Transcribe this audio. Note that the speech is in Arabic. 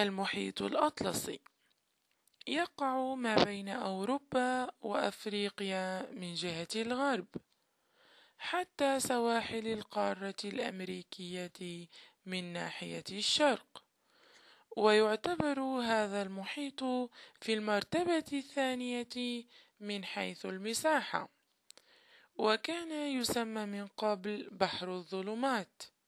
المحيط الأطلسي يقع ما بين أوروبا وأفريقيا من جهة الغرب حتى سواحل القارة الأمريكية من ناحية الشرق، ويعتبر هذا المحيط في المرتبة الثانية من حيث المساحة، وكان يسمى من قبل بحر الظلمات